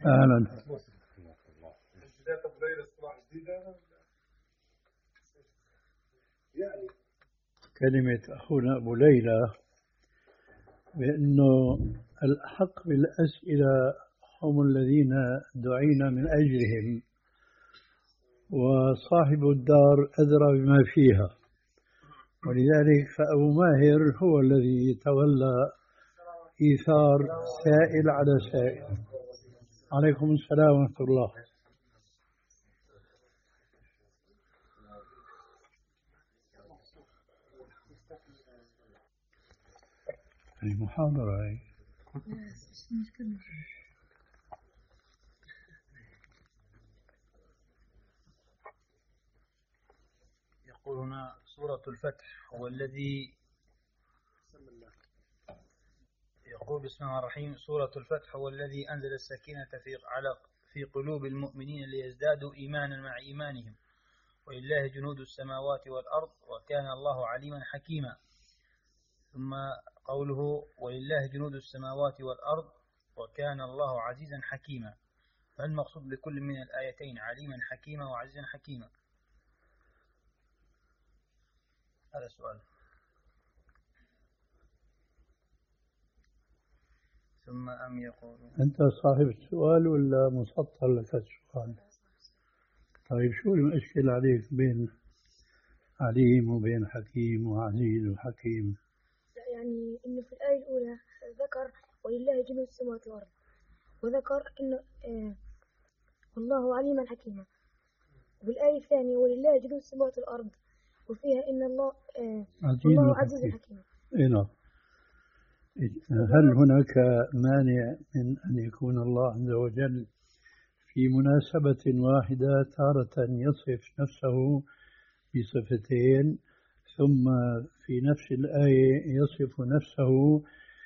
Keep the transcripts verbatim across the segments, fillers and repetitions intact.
أهلا. كلمة أخونا أبو ليلى بأنه الأحق بالأسئلة هم الذين دعينا من أجلهم، وصاحب الدار أدرى بما فيها، ولذلك فأبو ماهر هو الذي يتولى إيثار سائل على سائل. عليكم السلام ورحمة الله. المحاضرة هي يقول هنا سورة الفتح هو الذي يقول بسم الله الرحمن الرحيم سورة الفتح هو الذي أنزل السكينة في على في قلوب المؤمنين ليزدادوا إيمانا مع إيمانهم ولله جنود السماوات والأرض وكان الله عليما حكيما. ثم قوله ولله جنود السماوات والأرض وكان الله عزيزا حكيما، فالمقصود بكل من الآيتين عليما حكيما وعزيزا حكيما؟ هذا السؤال. ثم أم يقول أنت صاحب السؤال ولا مسطر لك السؤال؟ طيب شو المشكلة عليك بين عليم وبين حكيم وعزيز وحكيم؟ يعني إنه في الآية الأولى ذكر ولله جنود السماوات والأرض، وذكر إنه آه والله عليما حكيما، والآية الثانية ولله جنود السماوات والأرض وفيها إن الله آه والله عزيز حكيم. إيه نعم. هل هناك مانع من أن يكون الله عز وجل في مناسبة واحدة تارة يصف نفسه بصفتين ثم في نفس الآية يصف نفسه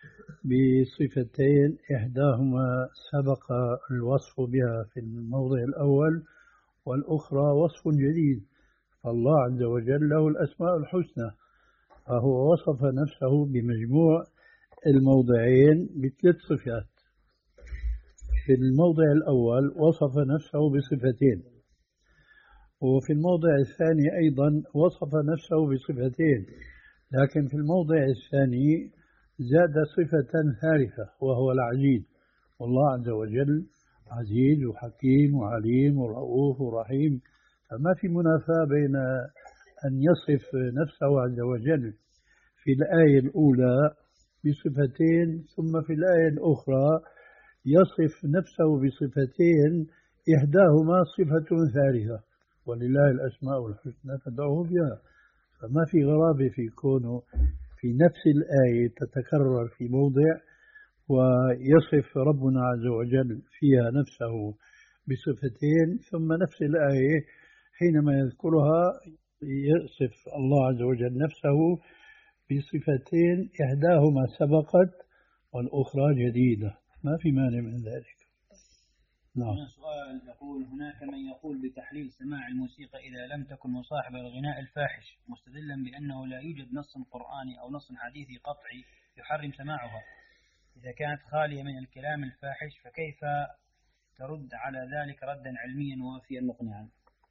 بصفتين إحداهما سبق الوصف بها في الموضع الأول والأخرى وصف جديد؟ فالله عز وجل له الأسماء الحسنى، فهو وصف نفسه بمجموع الموضعين بثلاث صفات. في الموضع الأول وصف نفسه بصفتين، وفي الموضع الثاني أيضا وصف نفسه بصفتين، لكن في الموضع الثاني زاد صفة ثالثة وهو العزيز. والله عز وجل عزيز وحكيم وعليم ورؤوف ورحيم، فما في منافاة بين أن يصف نفسه عز وجل في الآية الأولى بصفتين ثم في الآية الأخرى يصف نفسه بصفتين إحداهما صفة ثالثة، ولله الأسماء الحسنى فادعوه بها. فما في غرابة في كونه في نفس الآية تتكرر في موضع ويصف ربنا عز وجل فيها نفسه بصفتين، ثم نفس الآية حينما يذكرها يصف الله عز وجل نفسه بصفتين إحداهما سبقت والأخرى جديدة. ما في مانع من ذلك. نعم. سؤال يقول هناك من يقول بتحليل سماع الموسيقى إذا لم تكن مصاحبة للغناء الفاحش، مستدلا بأنه لا يوجد نص قرآني أو نص حديثي قطعي يحرم سماعها إذا كانت خالية من الكلام الفاحش، فكيف ترد على ذلك ردا علميا وافيا مقنعا؟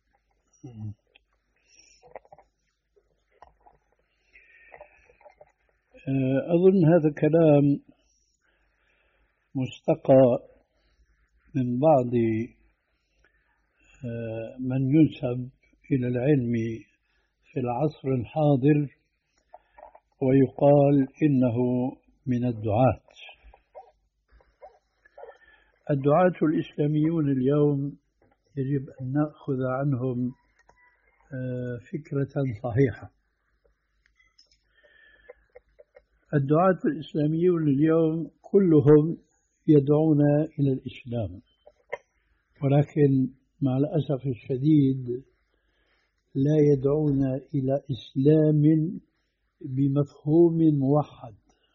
أظن هذا كلام مستقى من بعض من ينسب إلى العلم في العصر الحاضر ويقال إنه من الدعاة. الدعاة الإسلاميون اليوم يجب أن نأخذ عنهم فكرة صحيحة. الدعاة الإسلاميون اليوم كلهم يدعون إلى الإسلام، ولكن مع الأسف الشديد لا يدعون إلى إسلام بمفهوم موحد.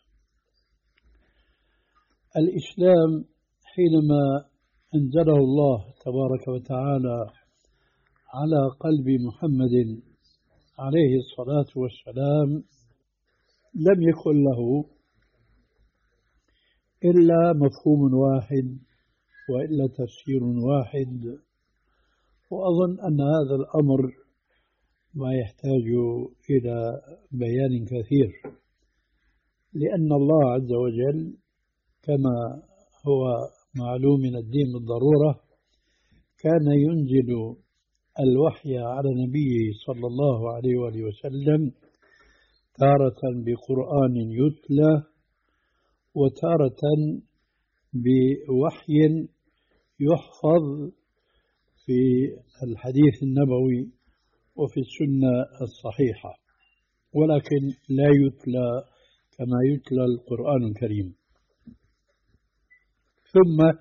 الإسلام حينما أنزله الله تبارك وتعالى على قلب محمد عليه الصلاة والسلام لم يكن له إلا مفهوم واحد وإلا تفسير واحد. وأظن أن هذا الأمر ما يحتاج إلى بيان كثير، لأن الله عز وجل كما هو معلوم من الدين بالضرورة كان ينزل الوحي على نبيه صلى الله عليه وآله وسلم تارة بقرآن يتلى وتارة بوحي يحفظ في الحديث النبوي وفي السنة الصحيحة، ولكن لا يتلى كما يتلى القرآن الكريم. ثم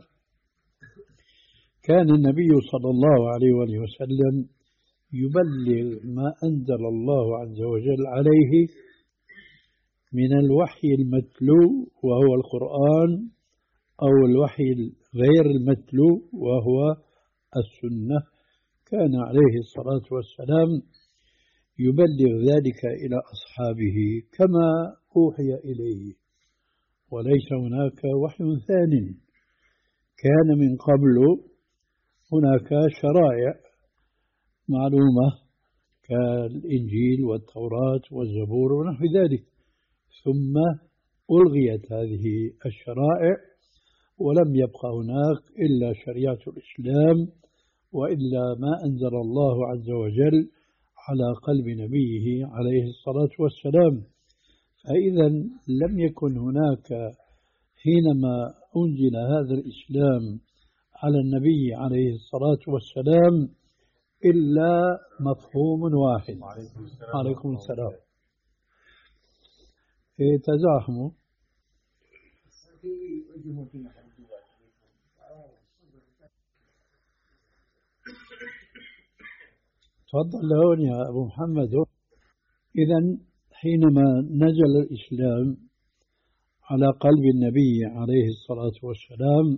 كان النبي صلى الله عليه وآله وسلم يبلغ ما أنزل الله عز وجل عليه من الوحي المتلو وهو القرآن، أو الوحي غير المتلو وهو السنة. كان عليه الصلاة والسلام يبلغ ذلك إلى أصحابه كما أوحي إليه، وليس هناك وحي ثاني. كان من قبل هناك شرائع معلومة كالإنجيل والتوراة والزبور ونحو ذلك، ثم ألغيت هذه الشرائع ولم يبقى هناك إلا شريعة الإسلام، وإلا ما أنزل الله عز وجل على قلب نبيه عليه الصلاة والسلام. فإذا لم يكن هناك حينما أنزل هذا الإسلام على النبي عليه الصلاة والسلام إلا مفهوم واحد. عليكم السلام. تزاحموا. تفضل لهون يا أبو محمد. إذن حينما نزل الإسلام على قلب النبي عليه الصلاة والسلام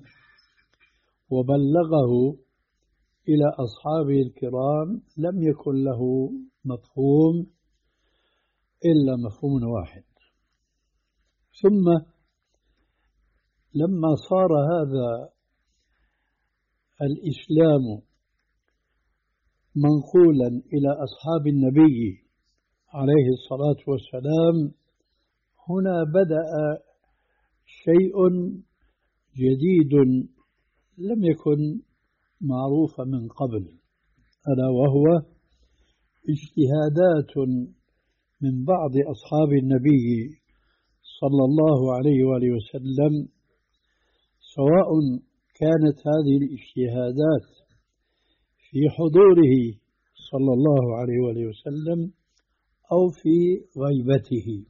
وبلغه إلى أصحابه الكرام لم يكن له مفهوم إلا مفهوم واحد. ثم لما صار هذا الإسلام منقولا إلى أصحاب النبي عليه الصلاة والسلام، هنا بدأ شيء جديد لم يكن معروفا من قبل، ألا وهو اجتهادات من بعض أصحاب النبي صلى الله عليه وآله وسلم، سواء كانت هذه الاجتهادات في حضوره صلى الله عليه وآله وسلم أو في غيبته.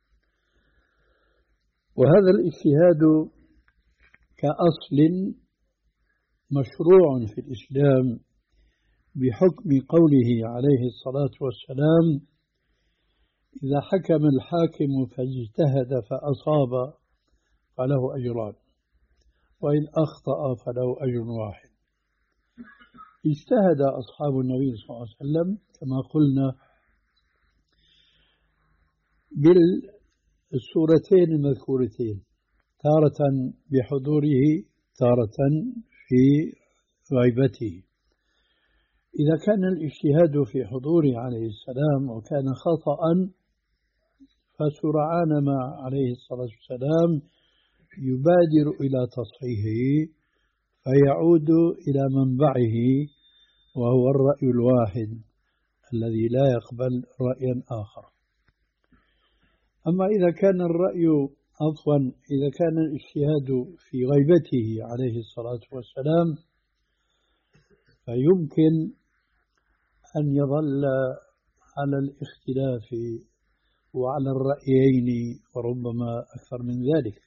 وهذا الاجتهاد كأصل مشروع في الإسلام بحكم قوله عليه الصلاة والسلام: إذا حكم الحاكم فاجتهد فأصاب فله أجران، وإن أخطأ فله أجر واحد. اجتهد أصحاب النبي صلى الله عليه وسلم كما قلنا بالسورتين المذكورتين، تارة بحضوره تارة في غيبته. إذا كان الاجتهاد في حضوره عليه السلام وكان خطأ، فسرعان ما عليه الصلاة والسلام يبادر إلى تصحيحه فيعود إلى منبعه، وهو الرأي الواحد الذي لا يقبل رأيا آخر. أما إذا كان الرأي عفوا إذا كان الاجتهاد في غيبته عليه الصلاة والسلام، فيمكن أن يظل على الاختلاف وعلى الرأيين وربما أكثر من ذلك،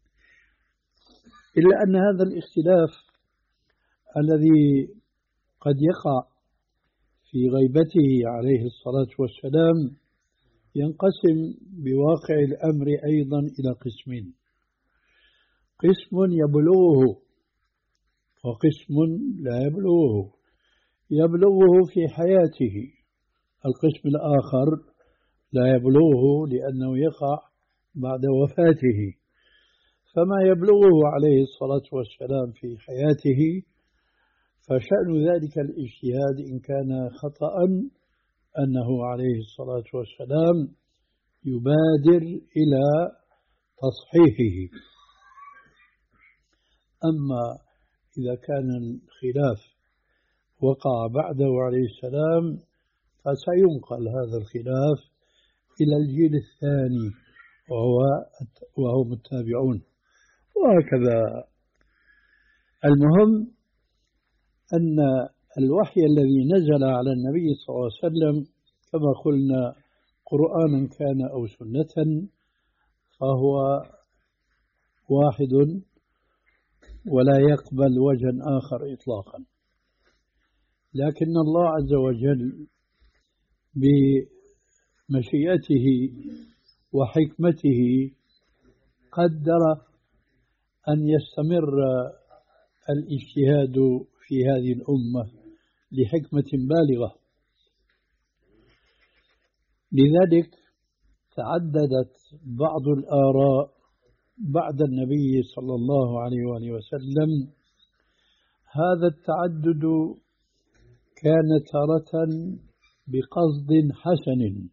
إلا أن هذا الاختلاف الذي قد يقع في غيبته عليه الصلاة والسلام ينقسم بواقع الأمر أيضا إلى قسمين: قسم يبلغه وقسم لا يبلغه. يبلغه في حياته، القسم الآخر لا يبلغه لأنه يقع بعد وفاته. فما يبلغه عليه الصلاة والسلام في حياته فشأن ذلك الاجتهاد إن كان خطأ أنه عليه الصلاة والسلام يبادر إلى تصحيحه. أما إذا كان الخلاف وقع بعده عليه السلام فسينقل هذا الخلاف إلى الجيل الثاني وهو وهم التابعون وهكذا. المهم أن الوحي الذي نزل على النبي صلى الله عليه وسلم كما قلنا قرآنا كان أو سنة فهو واحد ولا يقبل وجها آخر إطلاقا. لكن الله عز وجل بمشيئته وحكمته قدر أن يستمر الاجتهاد في هذه الأمة لحكمة بالغة. لذلك تعددت بعض الآراء بعد النبي صلى الله عليه وآله وسلم. هذا التعدد كان تارة بقصد حسن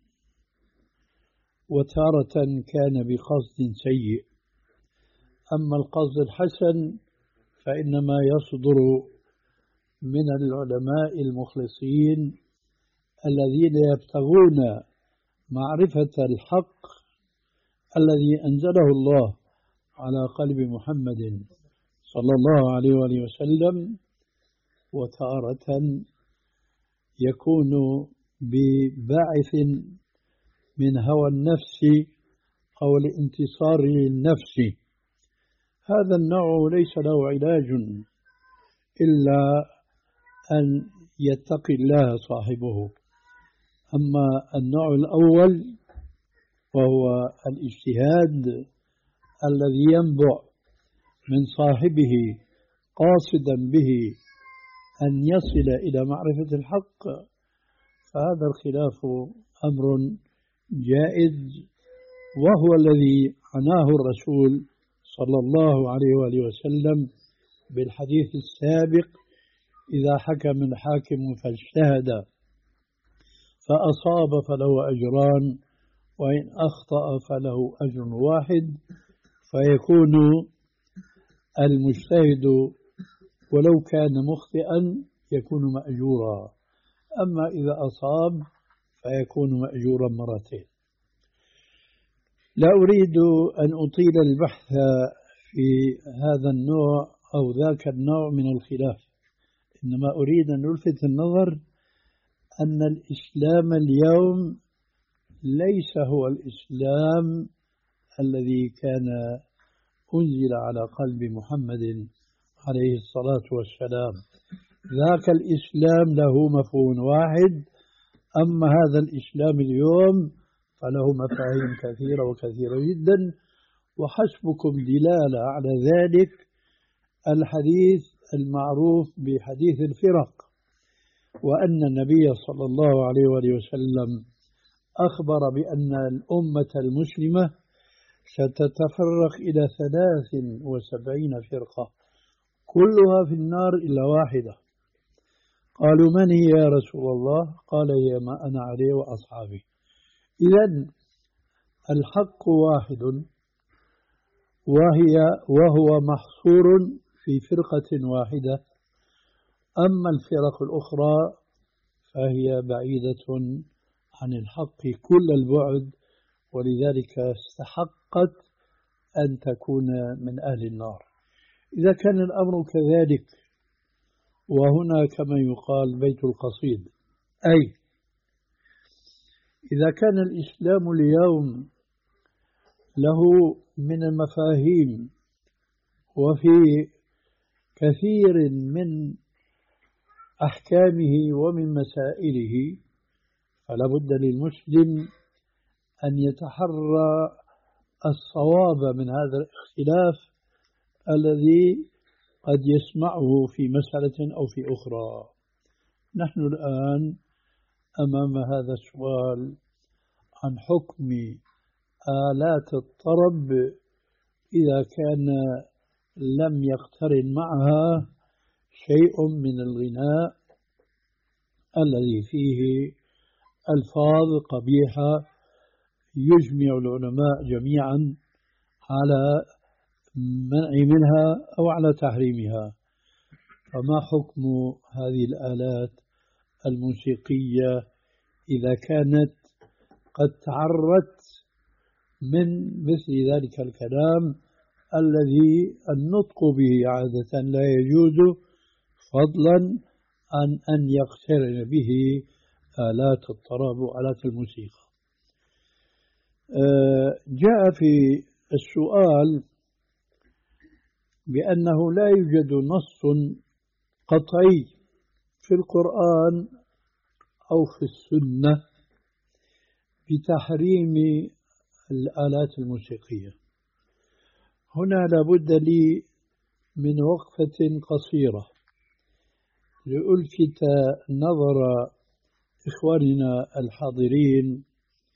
وتارة كان بقصد سيء. أما القصد الحسن فإنما يصدر من العلماء المخلصين الذين يبتغون معرفة الحق الذي أنزله الله على قلب محمد صلى الله عليه وآله وسلم، وتارة يكون بباعث من هوى النفس أو الانتصار للنفس. هذا النوع ليس له علاج إلا أن يتقي الله صاحبه. أما النوع الأول وهو الاجتهاد الذي ينبع من صاحبه قاصدا به أن يصل إلى معرفة الحق، فهذا الخلاف أمر جائز، وهو الذي عناه الرسول صلى الله عليه وآله وسلم بالحديث السابق: إذا حكم الحاكم فاجتهد فأصاب فله أجران وإن أخطأ فله أجر واحد، فيكون المجتهد ولو كان مخطئا يكون مأجورا، أما إذا أصاب فيكون مأجورا مرتين. لا أريد أن أطيل البحث في هذا النوع أو ذاك النوع من الخلاف، إنما أريد أن ألفت النظر أن الإسلام اليوم ليس هو الإسلام الذي كان أنزل على قلب محمد عليه الصلاة والسلام. ذاك الإسلام له مفهوم واحد، أما هذا الإسلام اليوم فله مفاهيم كثيرة وكثيرة جدا، وحسبكم دلالة على ذلك الحديث المعروف بحديث الفرق، وأن النبي صلى الله عليه وآله وسلم أخبر بأن الأمة المسلمة ستتفرق إلى ثلاث وسبعين فرقة كلها في النار إلا واحدة. قالوا: من هي يا رسول الله؟ قال: هي ما أنا عليه وأصحابي. إذن الحق واحد، وهي وهو محصور في فرقة واحدة، أما الفرق الأخرى فهي بعيدة عن الحق كل البعد، ولذلك استحقت أن تكون من أهل النار. إذا كان الأمر كذلك، وهنا كما يقال بيت القصيد، أي إذا كان الإسلام اليوم له من المفاهيم وفي كثير من أحكامه ومن مسائله، فلا بد للمسلم أن يتحرى الصواب من هذا الاختلاف الذي قد يسمعه في مسألة أو في أخرى. نحن الآن أمام هذا السؤال عن حكم آلات الطرب إذا كان لم يقترن معها شيء من الغناء الذي فيه ألفاظ قبيحة يجمع العلماء جميعا على منع منها أو على تحريمها. فما حكم هذه الآلات الموسيقية إذا كانت قد تعرت من مثل ذلك الكلام الذي النطق به عادة لا يجوز، فضلا عن أن يقترن به آلات الطرب وآلات الموسيقى؟ جاء في السؤال بأنه لا يوجد نص قطعي في القرآن أو في السنة بتحريم الآلات الموسيقية. هنا لابد لي من وقفة قصيرة لألفت نظر إخواننا الحاضرين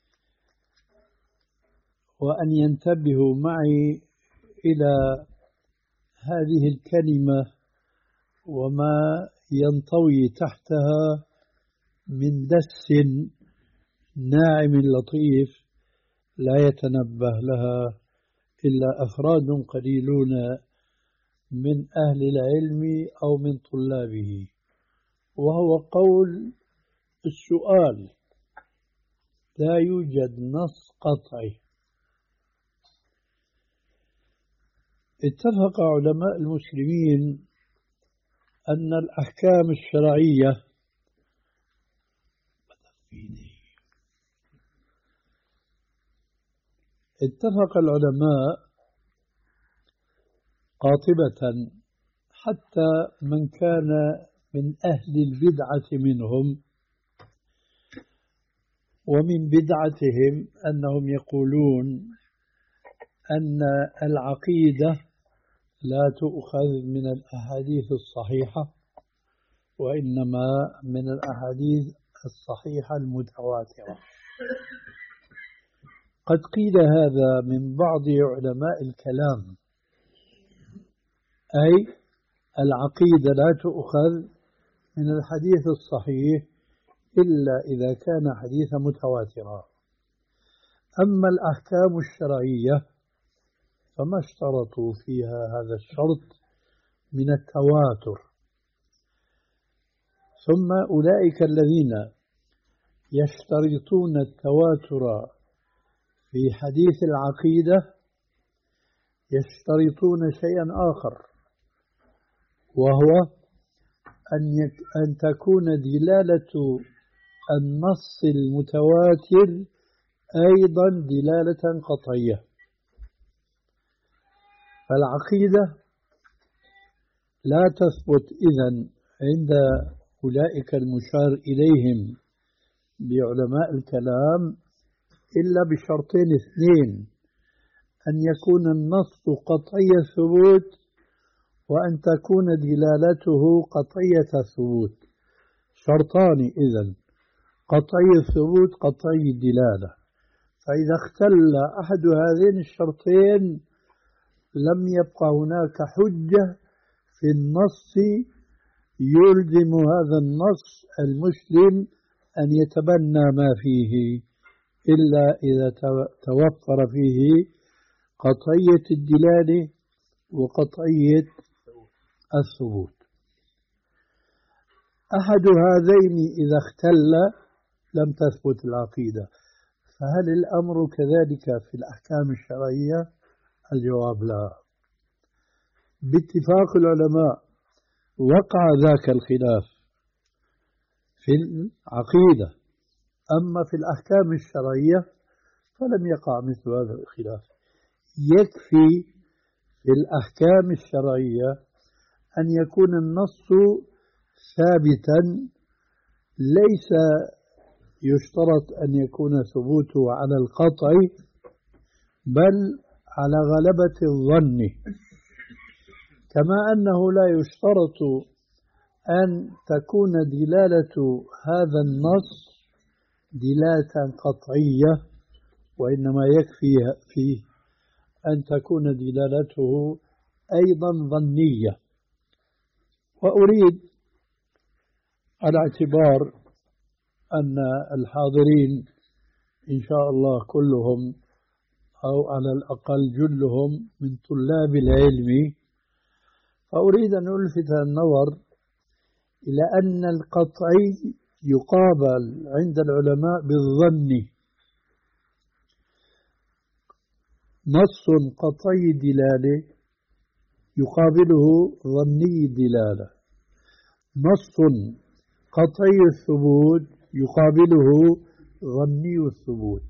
وأن ينتبهوا معي إلى هذه الكلمة وما ينطوي تحتها من دس ناعم لطيف لا يتنبه لها إلا أفراد قليلون من أهل العلم أو من طلابه، وهو قول السؤال: لا يوجد نص قطعي. اتفق علماء المسلمين أن الأحكام الشرعية اتفق العلماء قاطبة حتى من كان من أهل البدعة منهم، ومن بدعتهم أنهم يقولون أن العقيدة لا تؤخذ من الأحاديث الصحيحة وإنما من الأحاديث الصحيحة المتواترة. قد قيل هذا من بعض علماء الكلام، أي العقيدة لا تؤخذ من الحديث الصحيح إلا إذا كان حديثا متواترا. أما الأحكام الشرعية فما اشترطوا فيها هذا الشرط من التواتر. ثم أولئك الذين يشترطون التواتر في حديث العقيدة يشترطون شيئا آخر، وهو أن, يك أن تكون دلالة النص المتواتر أيضا دلالة قطعية. فالعقيدة لا تثبت إذن عند أولئك المشار إليهم بعلماء الكلام إلا بشرطين اثنين: أن يكون النص قطعي الثبوت، وأن تكون دلالته قطعية الثبوت. شرطان إذن: قطعي الثبوت قطعي الدلالة. فإذا اختل أحد هذين الشرطين لم يبقى هناك حجة في النص يلزم هذا النص المسلم أن يتبنى ما فيه إلا إذا توفر فيه قطعية الدلالة وقطعية الثبوت. أحد هذين إذا اختل لم تثبت العقيدة. فهل الأمر كذلك في الأحكام الشرعية؟ الجواب لا. باتفاق العلماء وقع ذاك الخلاف في العقيدة، أما في الأحكام الشرعية فلم يقع مثل هذا الخلاف. يكفي في الأحكام الشرعية أن يكون النص ثابتا، ليس يشترط أن يكون ثبوته على القطع بل على غلبة الظن، كما أنه لا يشترط أن تكون دلالة هذا النص دلالة قطعية، وإنما يكفي فيه أن تكون دلالته أيضا ظنية. وأريد على اعتبار أن الحاضرين إن شاء الله كلهم أو على الأقل جلهم من طلاب العلم، فأريد أن ألفت النظر إلى أن القطعي يقابل عند العلماء بالظن. نص قطعي دلالة يقابله ظني دلالة، نص قطعي الثبوت يقابله ظني الثبوت.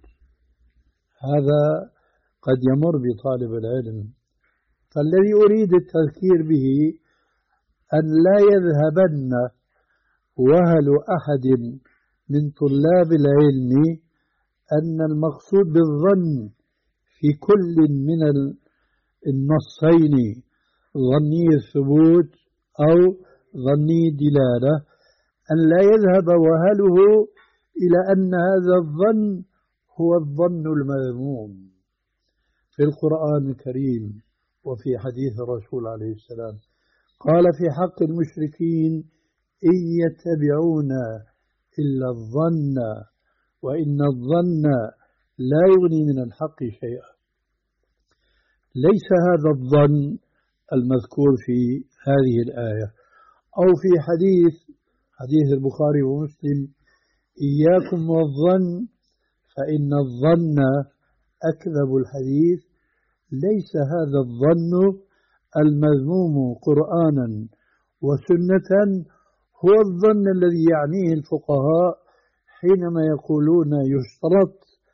هذا قد يمر بطالب العلم، فالذي أريد التذكير به أن لا يذهبن وهل أحد من طلاب العلم أن المقصود بالظن في كل من النصين ظني الثبوت أو ظني دلالة، أن لا يذهب وهله إلى أن هذا الظن هو الظن المذموم. في القرآن الكريم وفي حديث الرسول عليه السلام قال في حق المشركين إن يتبعون إلا الظن وإن الظن لا يغني من الحق شيئا. ليس هذا الظن المذكور في هذه الآية أو في حديث حديث البخاري ومسلم إياكم والظن فإن الظن أكذب الحديث. ليس هذا الظن المذموم قرآنا وسنة هو الظن الذي يعنيه الفقهاء حينما يقولون يشترط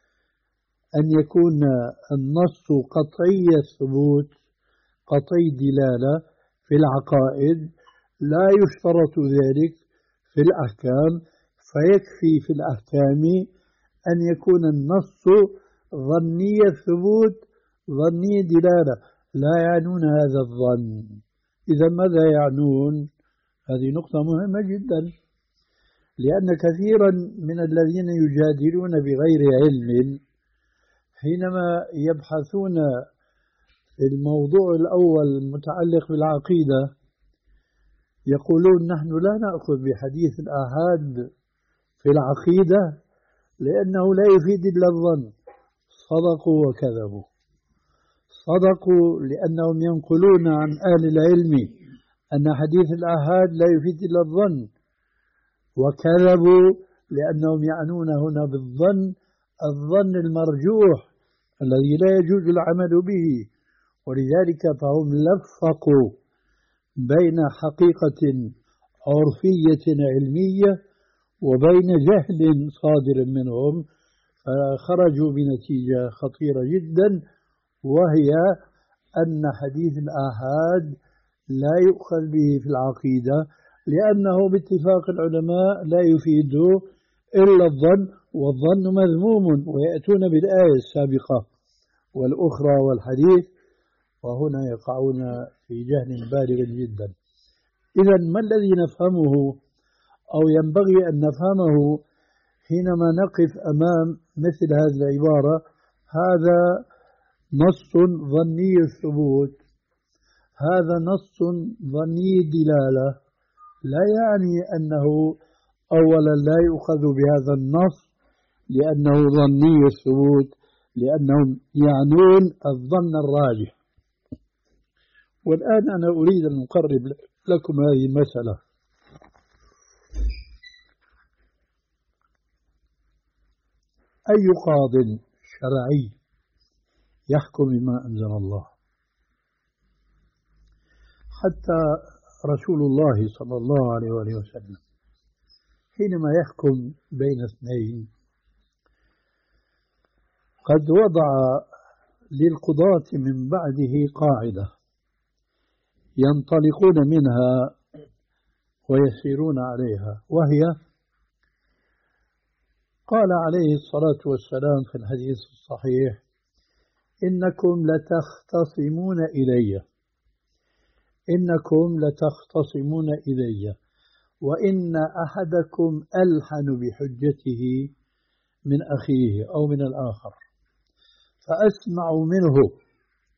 أن يكون النص قطعي الثبوت قطعي دلالة في العقائد، لا يشترط ذلك في الأحكام، فيكفي في الأحكام أن يكون النص ظني الثبوت ظني دلالة. لا يعنون هذا الظن. إذا ماذا يعنون؟ هذه نقطة مهمة جدا، لأن كثيرا من الذين يجادلون بغير علم حينما يبحثون في الموضوع الأول المتعلق بالعقيدة يقولون نحن لا نأخذ بحديث الآحاد في العقيدة لأنه لا يفيد إلا الظن. صدقوا وكذبوا. صدقوا لأنهم ينقلون عن أهل العلم أن حديث الآحاد لا يفيد إلا الظن، وكذبوا لأنهم يعنون هنا بالظن الظن المرجوح الذي لا يجوز العمل به. ولذلك فهم لفقوا بين حقيقة عرفية علمية وبين جهل صادر منهم، فخرجوا بنتيجة خطيرة جدا، وهي أن حديث الآحاد لا يؤخذ به في العقيدة لأنه باتفاق العلماء لا يفيد إلا الظن، والظن مذموم، ويأتون بالآية السابقة والأخرى والحديث، وهنا يقعون في جهل بالغ جدا. إذا ما الذي نفهمه أو ينبغي أن نفهمه حينما نقف أمام مثل هذه العبارة؟ هذا نص ظني الثبوت، هذا نص ظني دلالة، لا يعني أنه أولا لا يؤخذ بهذا النص لأنه ظني الثبوت، لأنهم يعنون الظن الراجح. والآن أنا أريد أن أقرب لكم هذه المسألة. أي قاض شرعي يحكم بما أنزل الله؟ حتى رسول الله صلى الله عليه وآله وسلم حينما يحكم بين اثنين قد وضع للقضاة من بعده قاعدة ينطلقون منها ويسيرون عليها، وهي قال عليه الصلاة والسلام في الحديث الصحيح: إنكم لتختصمون إلي إنكم لتختصمون إلي وإن أحدكم ألحن بحجته من أخيه أو من الآخر، فأسمع منه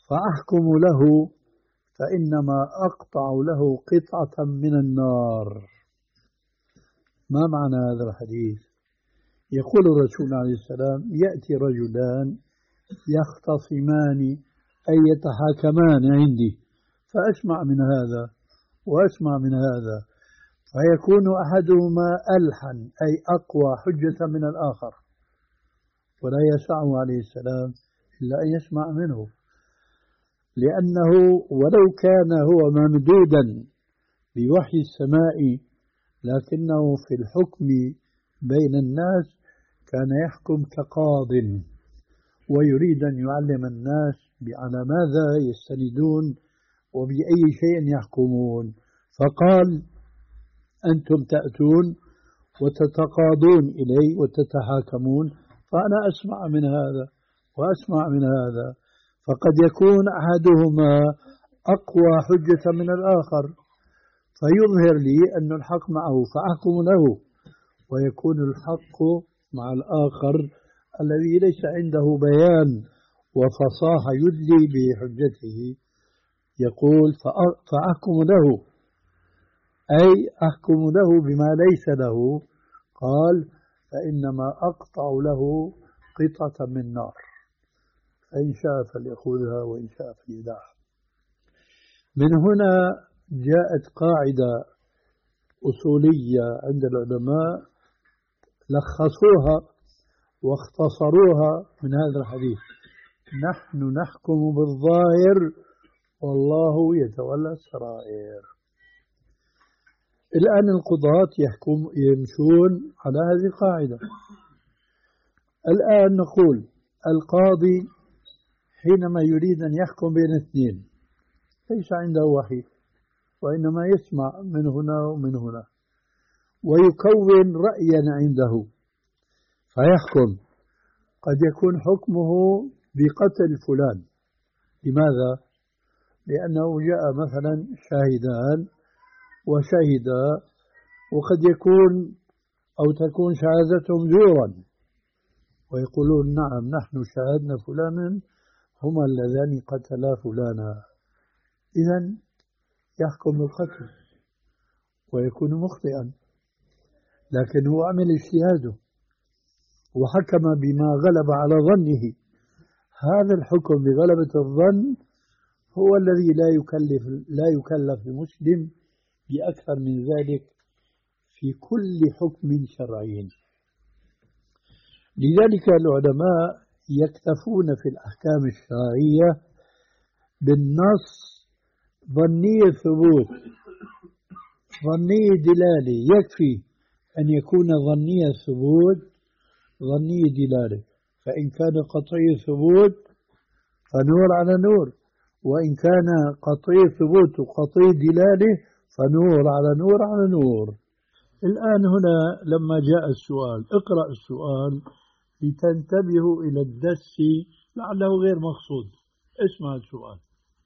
فأحكم له فإنما أقطع له قطعة من النار. ما معنى هذا الحديث؟ يقول الرسول عليه السلام: يأتي رجلان يختصمان أي يتحاكمان عندي، فأسمع من هذا وأسمع من هذا، فيكون أحدهما ألحن أي أقوى حجة من الآخر، ولا يسعه عليه السلام إلا أن يسمع منه، لأنه ولو كان هو ممدودا بوحي السماء لكنه في الحكم بين الناس كان يحكم كقاض، ويريد أن يعلم الناس على ماذا يستندون وبأي شيء يحكمون، فقال: أنتم تأتون وتتقاضون إلي وتتحاكمون، فأنا أسمع من هذا وأسمع من هذا، فقد يكون أحدهما أقوى حجة من الآخر، فيظهر لي أن الحق معه فأحكم له، ويكون الحق مع الآخر الذي ليس عنده بيان وفصاحة يدلي بحجته. يقول: فأحكم له أي أحكم له بما ليس له. قال: فإنما أقطع له قطعة من نار، فإن شاء فليأخذها وإن شاء فليدعها. من هنا جاءت قاعدة أصولية عند العلماء لخصوها واختصروها من هذا الحديث: نحن نحكم بالظاهر والله يتولى السرائر. الآن القضاة يحكم يمشون على هذه القاعدة. الآن نقول القاضي حينما يريد أن يحكم بين اثنين ليس عنده وحي، وإنما يسمع من هنا ومن هنا ويكون رأيا عنده فيحكم. قد يكون حكمه بقتل فلان. لماذا؟ لأنه جاء مثلا شاهدان وشهدا، وقد يكون أو تكون شهادتهم زورا، ويقولون: نعم نحن شاهدنا فلانا هما اللذان قتلا فلانا، إذن يحكم بالقتل ويكون مخطئا، لكن هو عمل اجتهاده وحكم بما غلب على ظنه. هذا الحكم بغلبة الظن هو الذي لا يكلف لا يكلف المسلم بأكثر من ذلك في كل حكم شرعي. لذلك العلماء يكتفون في الأحكام الشرعية بالنص ظني الثبوت، ظني دلالة، يكفي أن يكون ظني الثبوت ظني دلالة، فإن كان قطعي الثبوت فنور على نور، وإن كان قطعي الثبوت وقطعي دلالة فنور على نور على نور. الآن هنا لما جاء السؤال، اقرأ السؤال لتنتبهوا إلى الدس لعله غير مقصود. اسمع السؤال.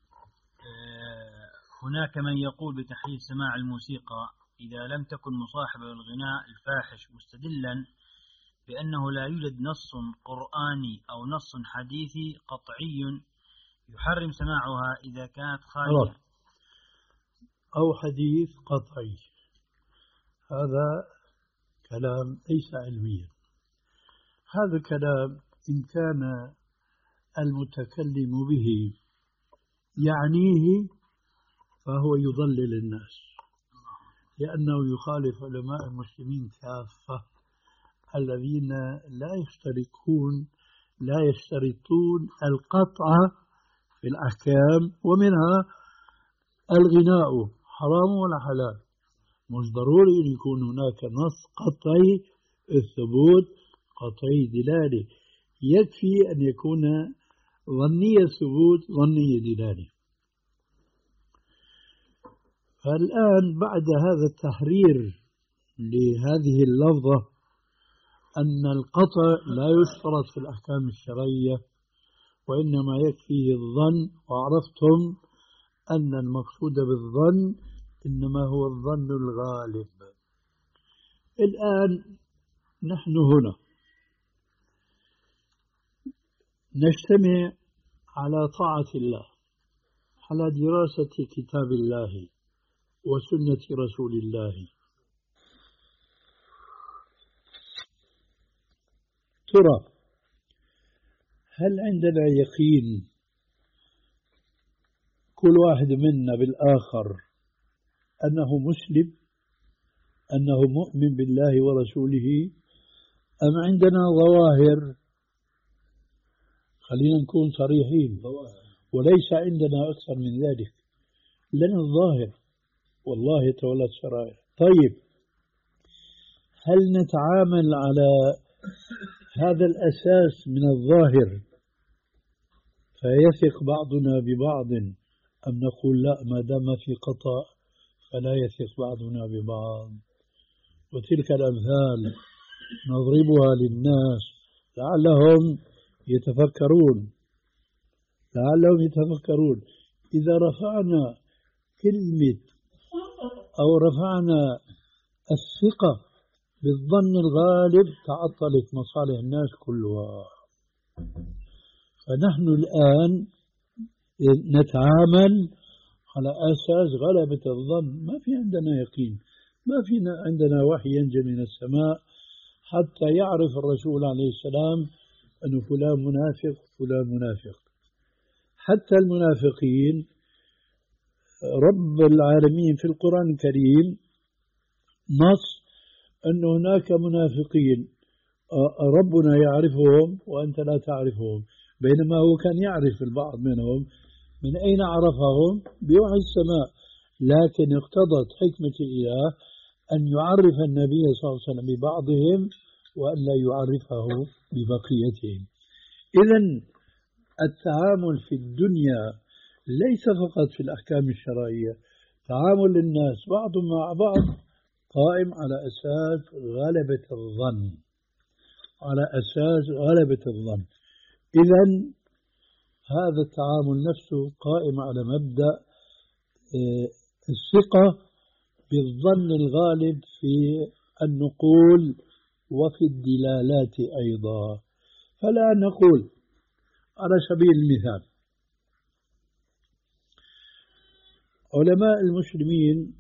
هناك من يقول بتحريم سماع الموسيقى إذا لم تكن مصاحبة للغناء الفاحش، مستدلا بأنه لا يوجد نص قرآني أو نص حديثي قطعي يحرم سماعها إذا كانت خارجة أو حديث قطعي. هذا كلام ليس علميا. هذا الكلام إن كان المتكلم به يعنيه فهو يضلل الناس، لأنه يخالف علماء المسلمين كافة الذين لا يشتركون لا يشترطون القطع في الأحكام، ومنها الغناء حرام ولا حلال. مش ضروري أن يكون هناك نص قطعي الثبوت قطعي دلالة، يكفي أن يكون ظني الثبوت ظني دلالة. فالآن بعد هذا التحرير لهذه اللفظة أن القطع لا يشترط في الأحكام الشرعية وإنما يكفيه الظن، وعرفتم أن المقصود بالظن إنما هو الظن الغالب. الآن نحن هنا نجتمع على طاعة الله على دراسة كتاب الله وسنة رسول الله. ترى هل عندنا يقين كل واحد منا بالآخر أنه مسلم، أنه مؤمن بالله ورسوله، أم عندنا ظواهر؟ خلينا نكون صريحين، وليس عندنا أكثر من ذلك، لنا الظاهر والله يتولى السرائر. طيب هل نتعامل على هذا الأساس من الظاهر فيثق بعضنا ببعض، أم نقول لا، ما دام في قطع فلا يثق بعضنا ببعض؟ وتلك الأمثال نضربها للناس لعلهم يتفكرون لعلهم يتفكرون إذا رفعنا كلمة أو رفعنا الثقة بالظن الغالب تعطلت مصالح الناس كلها. فنحن الآن نتعامل على أساس غلبة الظن، ما في عندنا يقين، ما في عندنا وحي ينزل من السماء حتى يعرف الرسول عليه السلام أن فلان منافق فلان منافق. حتى المنافقين رب العالمين في القرآن الكريم نص أن هناك منافقين ربنا يعرفهم وأنت لا تعرفهم، بينما هو كان يعرف البعض منهم. من أين عرفهم؟ بوحي السماء، لكن اقتضت حكمة الإله أن يعرف النبي صلى الله عليه وسلم ببعضهم وأن لا يعرفه ببقيتهم. إذن التعامل في الدنيا ليس فقط في الأحكام الشرعية، تعامل الناس بعضهم مع بعض قائم على أساس غلبة الظن على أساس غلبة الظن. إذن هذا التعامل نفسه قائم على مبدأ الثقة بالظن الغالب في النقول وفي الدلالات أيضا. فلا نقول على سبيل المثال علماء المسلمين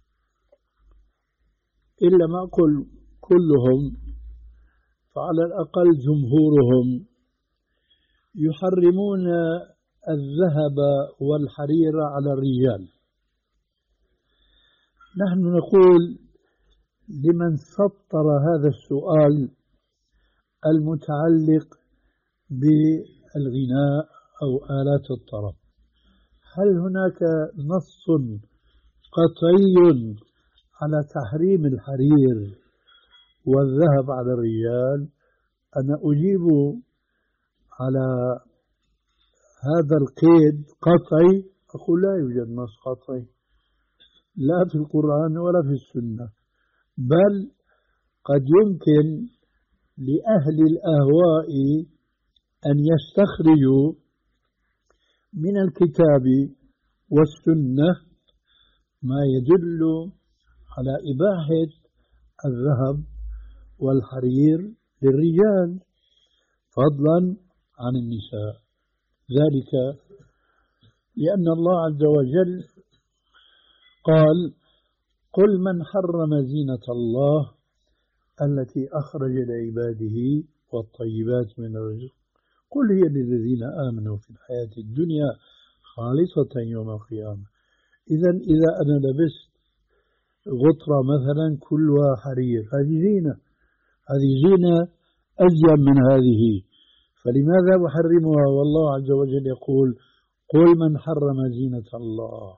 إلا ما أقول كلهم فعلى الأقل جمهورهم يحرمون الذهب والحرير على الرجال. نحن نقول لمن سطر هذا السؤال المتعلق بالغناء أو آلات الطرب، هل هناك نص قطعي على تحريم الحرير والذهب على الرجال؟ أنا أجيب على هذا القيد قطعي، أقول لا يوجد نص قطعي لا في القرآن ولا في السنة، بل قد يمكن لأهل الأهواء أن يستخرجوا من الكتاب والسنة ما يدل على إباحة الذهب والحرير للرجال فضلا عن النساء. ذلك لأن الله عز وجل قال: قل من حرم زينة الله التي أخرج لعباده والطيبات من الرزق قل هي للذين آمنوا في الحياة الدنيا خالصة يوم القيامة. إذن إذا أنا لبست غطرة مثلا كلها حرير، هذه زينة هذه زينة أزين من هذه، فلماذا أحرمها والله عز وجل يقول: قل من حرم زينة الله.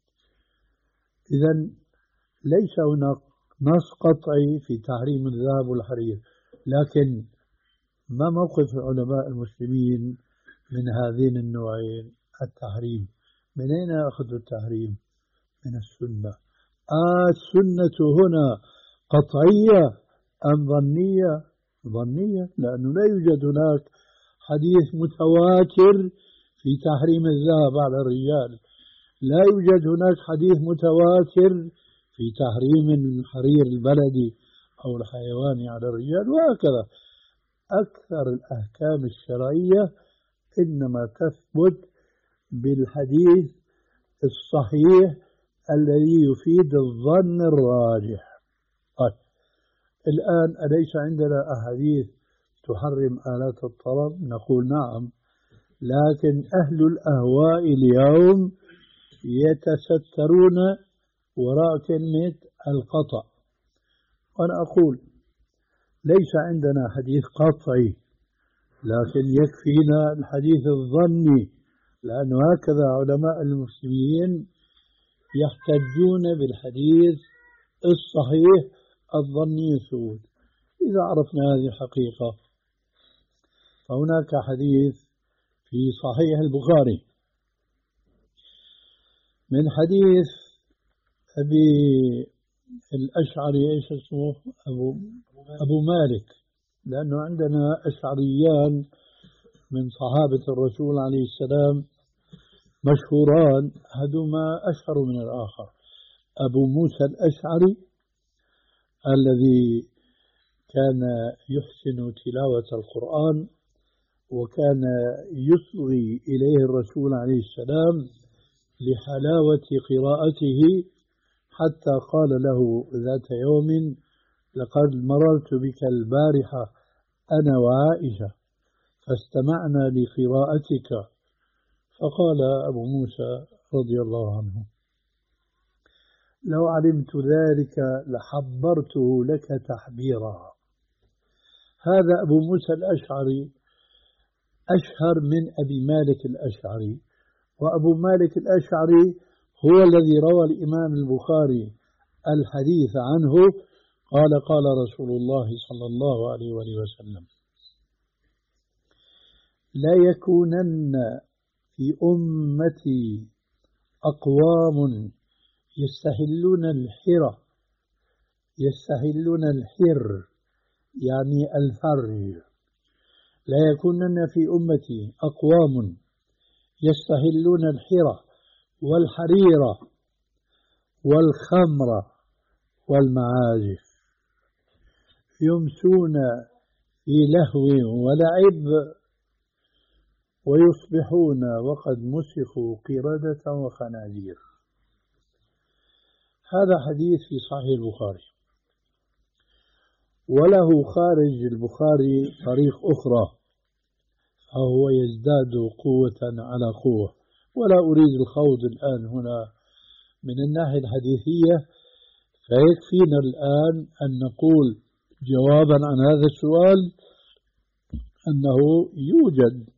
إذن ليس هناك نص قطعي في تحريم الذهب والحرير، لكن ما موقف علماء المسلمين من هذين النوعين التحريم؟ من أين أخذوا التحريم؟ من السنة. آه السنة هنا قطعية أم ظنية؟ ظنية، لأنه لا يوجد هناك حديث متواتر في تحريم الذهب على الرجال، لا يوجد هناك حديث متواتر في تحريم الحرير البلدي أو الحيواني على الرجال، وهكذا. أكثر الأحكام الشرعية إنما تثبت بالحديث الصحيح الذي يفيد الظن الراجح. طيب الآن أليس عندنا أحاديث تحرم آلات الطرب؟ نقول نعم، لكن أهل الأهواء اليوم يتسترون وراء كلمة القطع. وأنا أقول ليس عندنا حديث قطعي، لكن يكفينا الحديث الظني، لأنه هكذا علماء المسلمين يحتجون بالحديث الصحيح الظني الثبوت. إذا عرفنا هذه الحقيقة فهناك حديث في صحيح البخاري من حديث أبي الأشعري، إيش اسمه؟ أبو, أبو مالك، لأنه عندنا أشعريان من صحابة الرسول عليه السلام مشهوران، أحدهما أشهر من الآخر. أبو موسى الأشعري الذي كان يحسن تلاوة القرآن وكان يصغي إليه الرسول عليه السلام لحلاوة قراءته، حتى قال له ذات يوم: لقد مررت بك البارحة أنا وعائشة فاستمعنا لقراءتك. فقال أبو موسى رضي الله عنه: لو علمت ذلك لحبرته لك تحبيرا. هذا أبو موسى الأشعري أشهر من أبي مالك الأشعري، وأبو مالك الأشعري هو الذي روى الإمام البخاري الحديث عنه، قال: قال رسول الله صلى الله عليه وآله وسلم: لا يكونن في أمتي أقوام يستحلون الحرة، يستحلون الحر يعني الفرج. لا يكونن في أمتي أقوام يستحلون الحرة والحريرة والخمر والمعازف، يمسون في لهو ولعب ويصبحون وقد مسخوا قردة وخنازير. هذا حديث في صحيح البخاري، وله خارج البخاري طريق أخرى، فهو يزداد قوة على قوة. ولا أريد الخوض الآن هنا من الناحية الحديثية، فيكفينا الآن أن نقول جوابا عن هذا السؤال أنه يوجد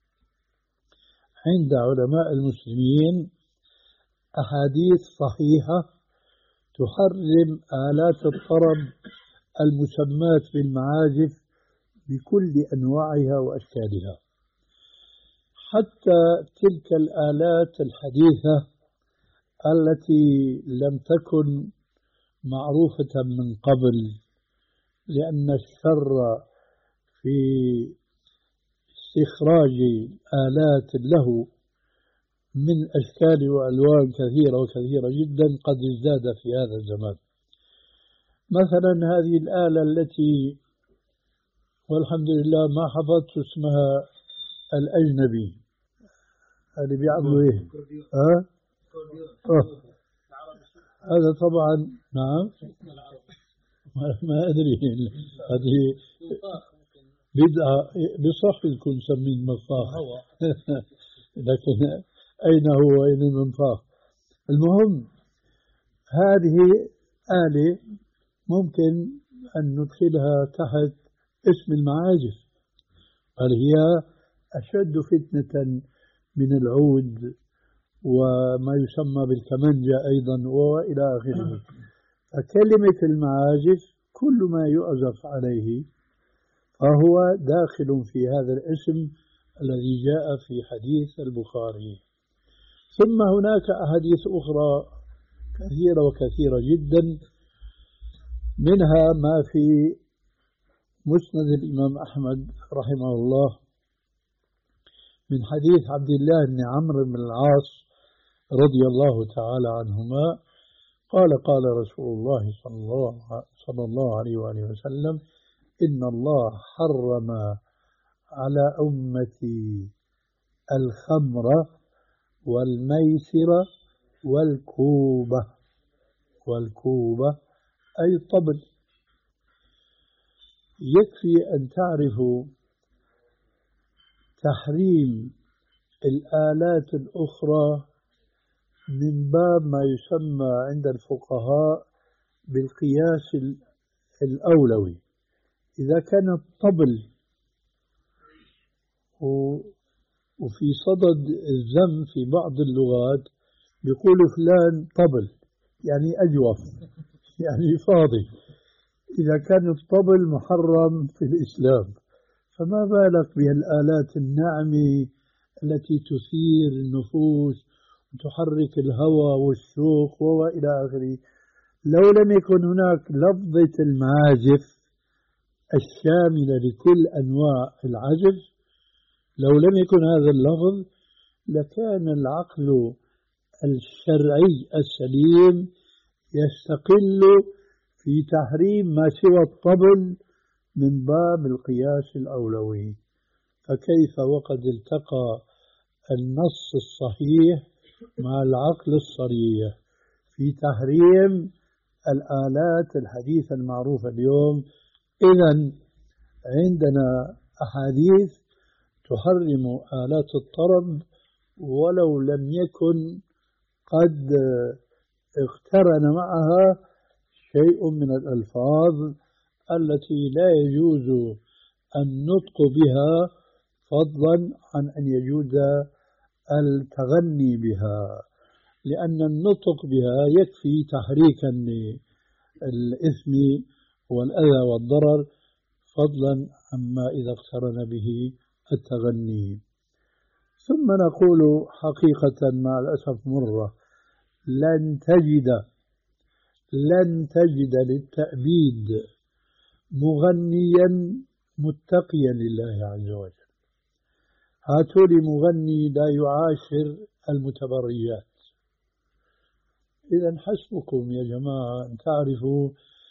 عند علماء المسلمين أحاديث صحيحة تحرم آلات الطرب المسمات بالمعازف بكل أنواعها وأشكالها، حتى تلك الآلات الحديثة التي لم تكن معروفة من قبل، لأن الشر في استخراج آلات له من أشكال وألوان كثيرة وكثيرة جدا قد ازداد في هذا الزمان. مثلا هذه الآلة التي والحمد لله ما حفظت اسمها الأجنبي، اللي بيعملوا إيه؟ ها؟ أه؟ هذا طبعا نعم ما أدري، هذه بدعة بصح يكون سمين منفاخ لكن أين هو وأين المنفاخ؟ المهم هذه آلة ممكن أن ندخلها تحت اسم المعازف، بل هي أشد فتنة من العود وما يسمى بالكمنجة أيضا وإلى آخره. فكلمة المعازف كل ما يعزف عليه فهو داخل في هذا الاسم الذي جاء في حديث البخاري. ثم هناك أحاديث أخرى كثيرة وكثيرة جدا، منها ما في مسند الإمام أحمد رحمه الله من حديث عبد الله بن عمرو بن العاص رضي الله تعالى عنهما قال: قال رسول الله صلى الله, صلى الله عليه وآله وسلم: إن الله حرم على أمتي الخمر والميسر والكوبة. والكوبة أي الطبل. يكفي أن تعرفوا تحريم الآلات الأخرى من باب ما يسمى عند الفقهاء بالقياس الأولوي. إذا كان الطبل وفي صدد الذم في بعض اللغات بيقولوا فلان طبل، يعني أجوف، يعني فاضي. إذا كان الطبل محرم في الإسلام، فما بالك بالآلات الناعمة التي تثير النفوس وتحرك الهوى والشوق وإلى آخره. لو لم يكن هناك لفظة المعازف الشاملة لكل أنواع العزف، لو لم يكن هذا اللفظ لكان العقل الشرعي السليم يستقل في تحريم ما سوى الطبل من باب القياس الأولوي. فكيف وقد التقى النص الصحيح مع العقل الصريح في تحريم الآلات الحديثة المعروفة اليوم؟ إذن عندنا أحاديث تحرم آلات الطرب ولو لم يكن قد اقترن معها شيء من الألفاظ التي لا يجوز النطق بها، فضلا عن أن يجوز التغني بها، لأن النطق بها يكفي تحريكا للإثم والأذى والضرر، فضلا عما إذا اقترن به التغني. ثم نقول حقيقة مع الأسف مرة، لن تجد لن تجد للتأبيد مغنيا متقيا لله عز وجل. هاتوا لي مغني لا يعاشر المتبرجات. إذا حسبكم يا جماعة أن تعرفوا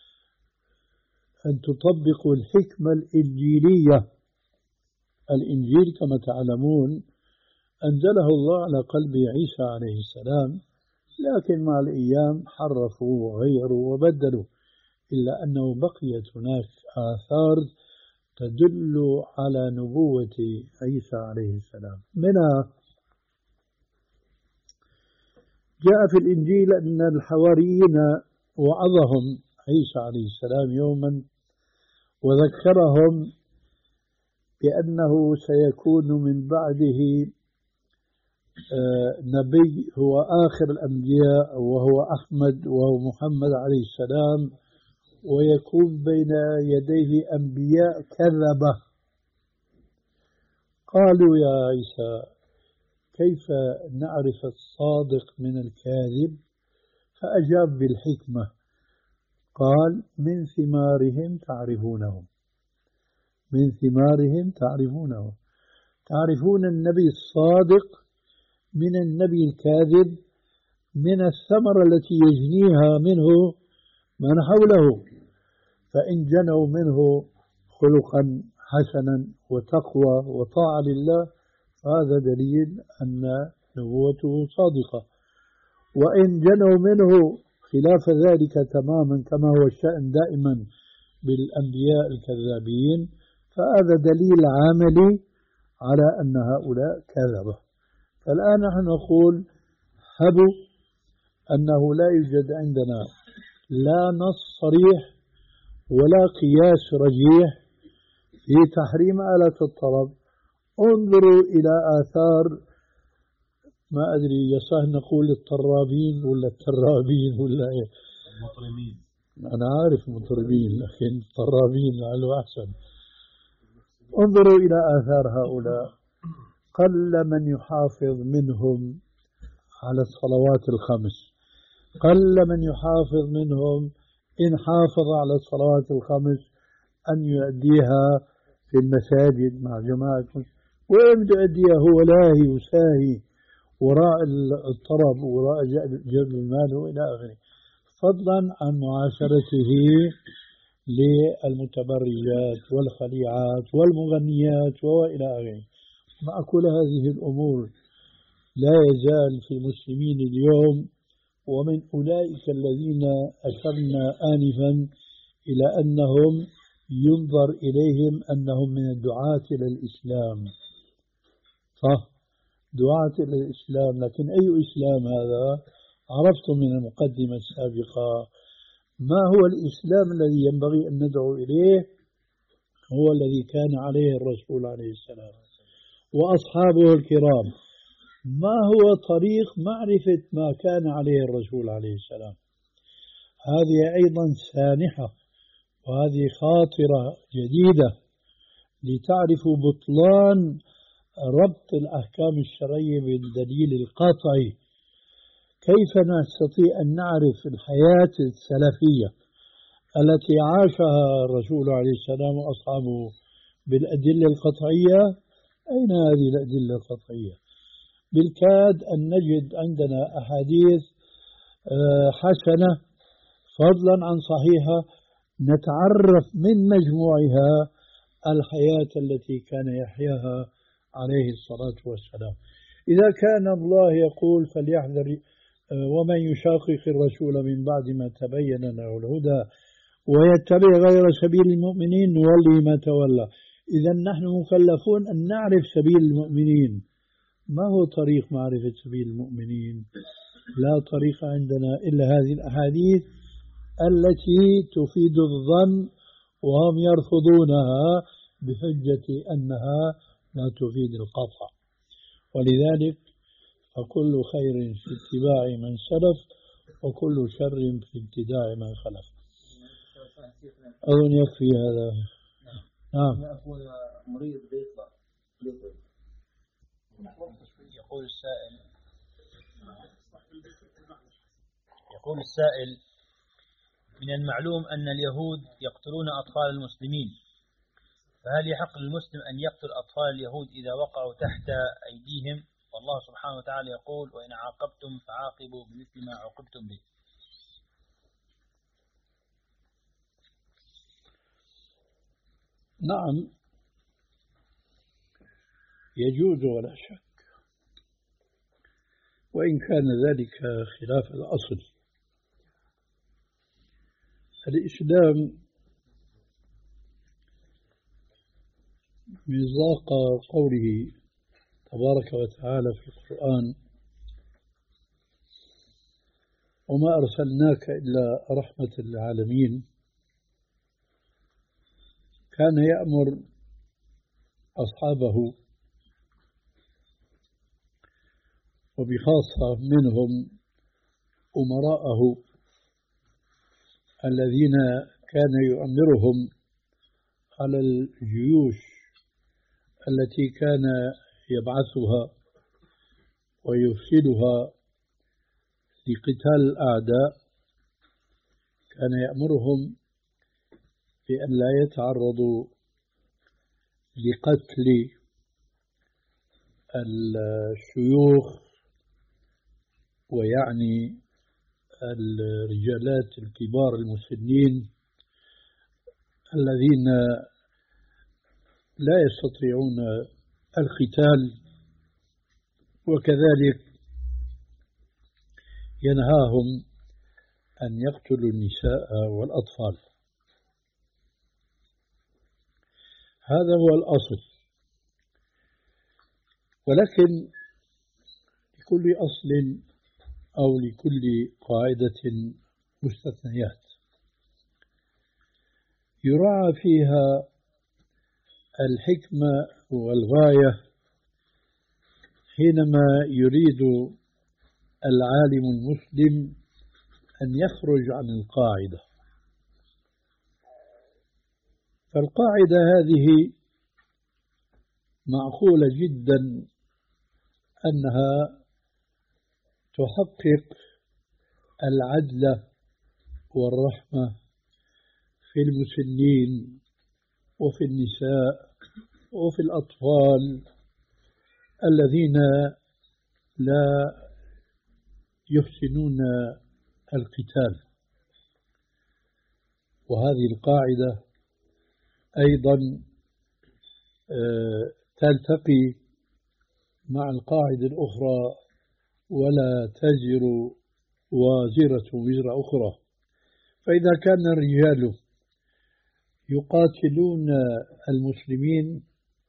أن تطبقوا الحكمة الإنجيلية. الإنجيل كما تعلمون أنزله الله على قلب عيسى عليه السلام، لكن مع الأيام حرفوا وغيروا وبدلوا، إلا أنه بقيت هناك آثار تدل على نبوة عيسى عليه السلام. منها جاء في الإنجيل أن الحواريين وعظهم عيسى عليه السلام يوما وذكرهم بأنه سيكون من بعده نبي هو آخر الأنبياء، وهو أحمد وهو محمد عليه السلام، ويكون بين يديه أنبياء كذبة. قالوا يا عيسى كيف نعرف الصادق من الكاذب؟ فأجاب بالحكمة، قال من ثمارهم تعرفونهم، من ثمارهم تعرفونه. تعرفون النبي الصادق من النبي الكاذب من الثمرة التي يجنيها منه من حوله. فإن جنوا منه خلقا حسنا وتقوى وطاعة لله فهذا دليل أن نبوته صادقة، وإن جنوا منه خلاف ذلك تماما كما هو الشأن دائما بالأنبياء الكذابين فهذا دليل عملي على أن هؤلاء كذبة. فالآن نحن نقول هبوا أنه لا يوجد عندنا لا نص صريح ولا قياس رجيح في تحريم آلة الطرب. انظروا إلى آثار، ما أدري يصح نقول الطرابين ولا الترابين ولا إيه؟ المطربين. أنا عارف مطربين لكن الطرابين لعله أحسن. انظروا إلى آثار هؤلاء، قل من يحافظ منهم على الصلوات الخمس، قل من يحافظ منهم إن حافظ على الصلوات الخمس أن يؤديها في المساجد مع جماعة، وين بده يؤديها هو لاهي وساهي وراء الطرب وراء جلب المال وإلى آخره، فضلا عن معاشرته للمتبرجات والخليعات والمغنيات وإلى آخره. مع كل هذه الأمور لا يزال في المسلمين اليوم ومن أولئك الذين أشرنا آنفا إلى أنهم ينظر إليهم أنهم من الدعاة إلى الإسلام. صح، دعاة إلى الإسلام، لكن أي إسلام هذا؟ عرفتم من المقدمة السابقة ما هو الإسلام الذي ينبغي أن ندعو إليه؟ هو الذي كان عليه الرسول عليه السلام وأصحابه الكرام. ما هو طريق معرفة ما كان عليه الرسول عليه السلام؟ هذه أيضا سانحة، وهذه خاطرة جديدة لتعرفوا بطلان ربط الأحكام الشرعية بالدليل القطعي. كيف نستطيع أن نعرف الحياة السلفية التي عاشها الرسول عليه السلام وأصحابه بالأدلة القطعية؟ أين هذه الأدلة القطعية؟ بالكاد أن نجد عندنا أحاديث حسنة فضلا عن صحيحة نتعرف من مجموعها الحياة التي كان يحياها عليه الصلاة والسلام. إذا كان الله يقول فليحذر ومن يشاقق الرسول من بعد ما تبين له الهدى ويتبع غير سبيل المؤمنين نولي ما تولى. إذا نحن مكلفون أن نعرف سبيل المؤمنين. ما هو طريق معرفة سبيل المؤمنين؟ لا طريق عندنا إلا هذه الأحاديث التي تفيد الظن وهم يرفضونها بحجة أنها لا تفيد القطع. ولذلك فكل خير في اتباع من سلف وكل شر في ابتداع من خلف. أظن يكفي هذا. نعم. مريض بيطلع يقول السائل يقول السائل من المعلوم أن اليهود يقتلون أطفال المسلمين، فهل يحق للمسلم أن يقتل أطفال اليهود إذا وقعوا تحت أيديهم؟ والله سبحانه وتعالى يقول وإن عاقبتم فعاقبوا بمثل ما عوقبتم به. نعم يجوز ولا شك، وإن كان ذلك خلاف الأصل. الإسلام مصداق قوله تبارك وتعالى في القرآن وما أرسلناك إلا رحمة للعالمين، كان يأمر أصحابه وبخاصة منهم أمراءه الذين كان يؤمرهم على الجيوش التي كان يبعثها ويرسلها لقتال الأعداء، كان يأمرهم بأن لا يتعرضوا لقتل الشيوخ، ويعني الرجالات الكبار المسنين الذين لا يستطيعون القتال، وكذلك ينهاهم أن يقتلوا النساء والأطفال. هذا هو الأصل، ولكن لكل أصل أو لكل قاعدة مستثنيات يراعى فيها الحكمة والغاية حينما يريد العالم المسلم أن يخرج عن القاعدة. فالقاعدة هذه معقولة جدا أنها تحقق العدل والرحمة في المسنين وفي النساء وفي الأطفال الذين لا يحسنون القتال. وهذه القاعدة أيضا تلتقي مع القاعدة الأخرى ولا تزر وزيرة وزر أخرى. فإذا كان الرجال يقاتلون المسلمين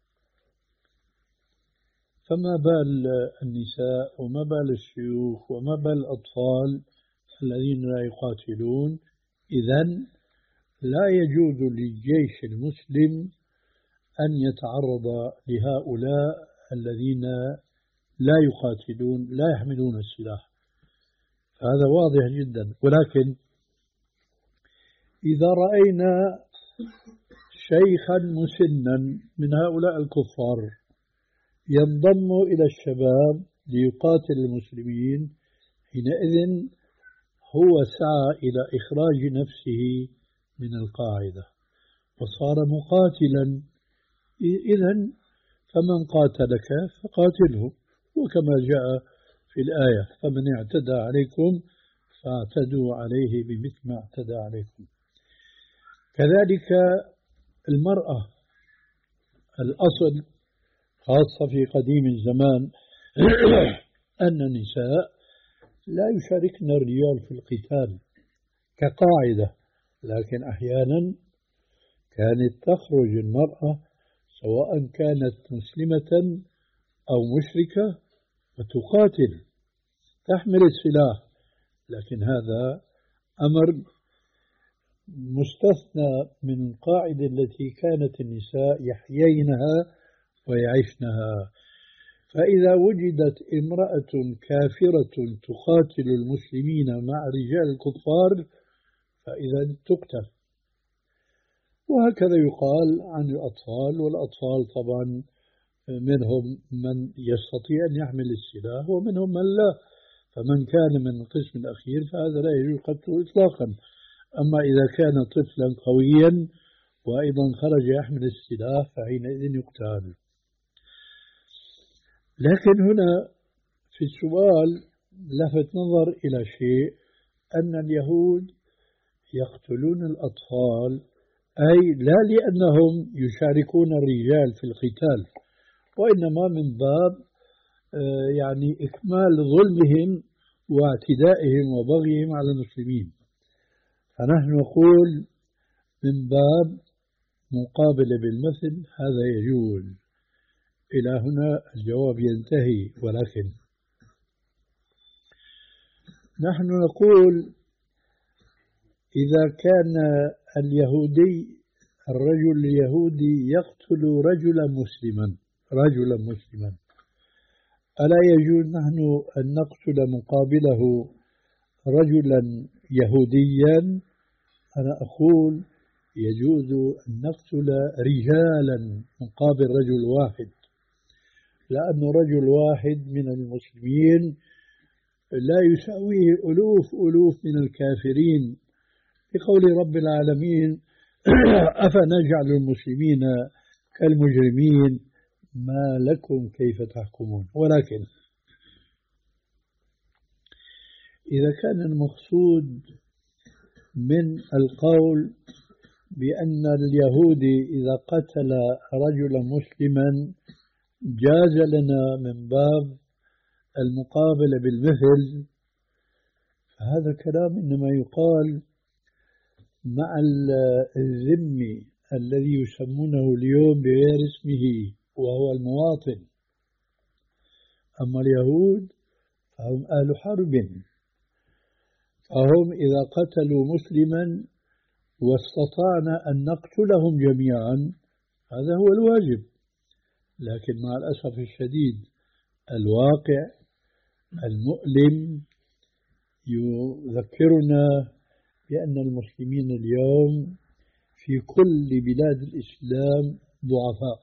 فما بال النساء وما بال الشيوخ وما بال الأطفال الذين لا يقاتلون؟ إذن لا يجوز للجيش المسلم أن يتعرض لهؤلاء الذين لا يقاتلون لا يحملون السلاح. هذا واضح جدا. ولكن إذا رأينا شيخا مسنا من هؤلاء الكفار ينضم إلى الشباب ليقاتل المسلمين، حينئذ هو سعى إلى إخراج نفسه من القاعدة وصار مقاتلا. إذن فمن قاتلك فقاتله، وكما جاء في الآية فمن اعتدى عليكم فاعتدوا عليه بمثل ما اعتدى عليكم. كذلك المرأة، الأصل خاصة في قديم الزمان أن النساء لا يشاركن الرجال في القتال كقاعدة، لكن أحيانا كانت تخرج المرأة سواء كانت مسلمة أو مشركة وتقاتل تحمل السلاح، لكن هذا أمر مستثنى من القاعدة التي كانت النساء يحيينها ويعيشنها. فإذا وجدت امرأة كافرة تقاتل المسلمين مع رجال الكفار فإذا تقتل. وهكذا يقال عن الأطفال، والأطفال طبعا منهم من يستطيع أن يحمل السلاح ومنهم من لا، فمن كان من القسم الأخير فهذا لا يجوز قتله إطلاقا. أما إذا كان طفلا قويا وأيضا خرج يحمل السلاح فحينئذ يقتل. لكن هنا في السؤال لفت نظر إلى شيء، أن اليهود يقتلون الأطفال، أي لا لأنهم يشاركون الرجال في القتال، وإنما من باب يعني إكمال ظلمهم واعتدائهم وبغيهم على المسلمين. فنحن نقول من باب مقابلة بالمثل هذا يجوز. إلى هنا الجواب ينتهي. ولكن نحن نقول إذا كان اليهودي الرجل اليهودي يقتل رجلا مسلما رجلا مسلما ألا يجوز نحن أن نقتل مقابله رجلا يهوديا؟ أنا أقول يجوز أن نقتل رجالا مقابل رجل واحد، لأن رجل واحد من المسلمين لا يساويه ألوف ألوف من الكافرين، بقول رب العالمين أفنجعل المسلمين كالمجرمين ما لكم كيف تحكمون. ولكن إذا كان المقصود من القول بأن اليهودي إذا قتل رجلا مسلما جاز لنا من باب المقابلة بالمثل، فهذا كلام إنما يقال مع الذمي الذي يسمونه اليوم بغير اسمه وهو المواطن. أما اليهود فهم أهل حرب، فهم إذا قتلوا مسلما واستطعنا أن نقتلهم جميعا هذا هو الواجب. لكن مع الأسف الشديد الواقع المؤلم يذكرنا بأن المسلمين اليوم في كل بلاد الإسلام ضعفاء،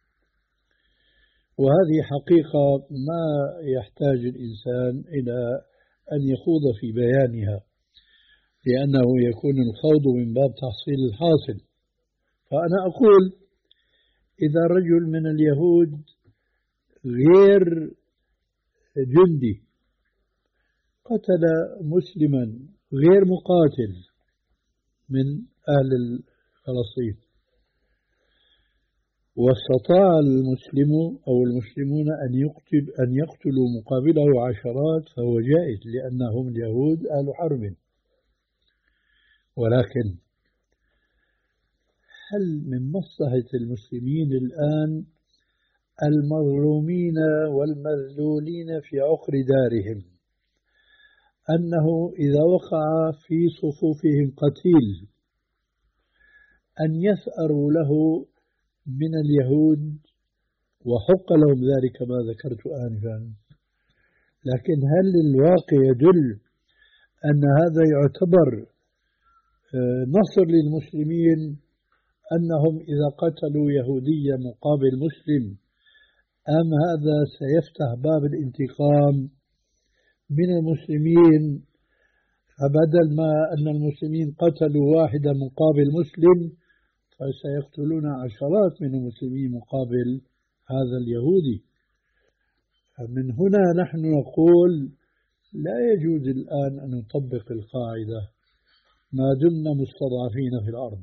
وهذه حقيقة ما يحتاج الإنسان إلى أن يخوض في بيانها، لأنه يكون الخوض من باب تحصيل الحاصل. فأنا أقول إذا رجل من اليهود غير جندي قتل مسلما غير مقاتل من أهل فلسطين واستطاع المسلم أو المسلمون أن يقتل أن يقتلوا مقابله عشرات فهو جائز لأنهم اليهود أهل حرب. ولكن هل من مصلحة المسلمين الآن المظلومين والمذلولين في عقر دارهم أنه إذا وقع في صفوفهم قتيل أن يثأروا له من اليهود وحق لهم ذلك ما ذكرت آنفا؟ لكن هل الواقع يدل أن هذا يعتبر نصر للمسلمين أنهم إذا قتلوا يهوديا مقابل مسلم، أم هذا سيفتح باب الانتقام من المسلمين؟ فبدل ما أن المسلمين قتلوا واحدا مقابل مسلم فسيقتلون عشرات من المسلمين مقابل هذا اليهودي. فمن هنا نحن نقول لا يجوز الآن أن نطبق القاعدة ما دمنا مستضعفين في الأرض